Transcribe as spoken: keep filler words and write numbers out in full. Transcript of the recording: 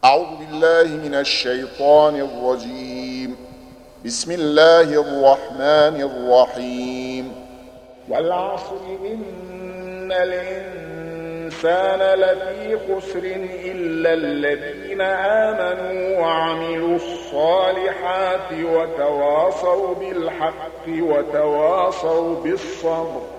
أعوذ بالله من الشيطان الرجيم. بسم الله الرحمن الرحيم. والعصر إن الإنسان لفي خسر إلا الذين آمنوا وعملوا الصالحات وتواصوا بالحق وتواصوا بالصبر.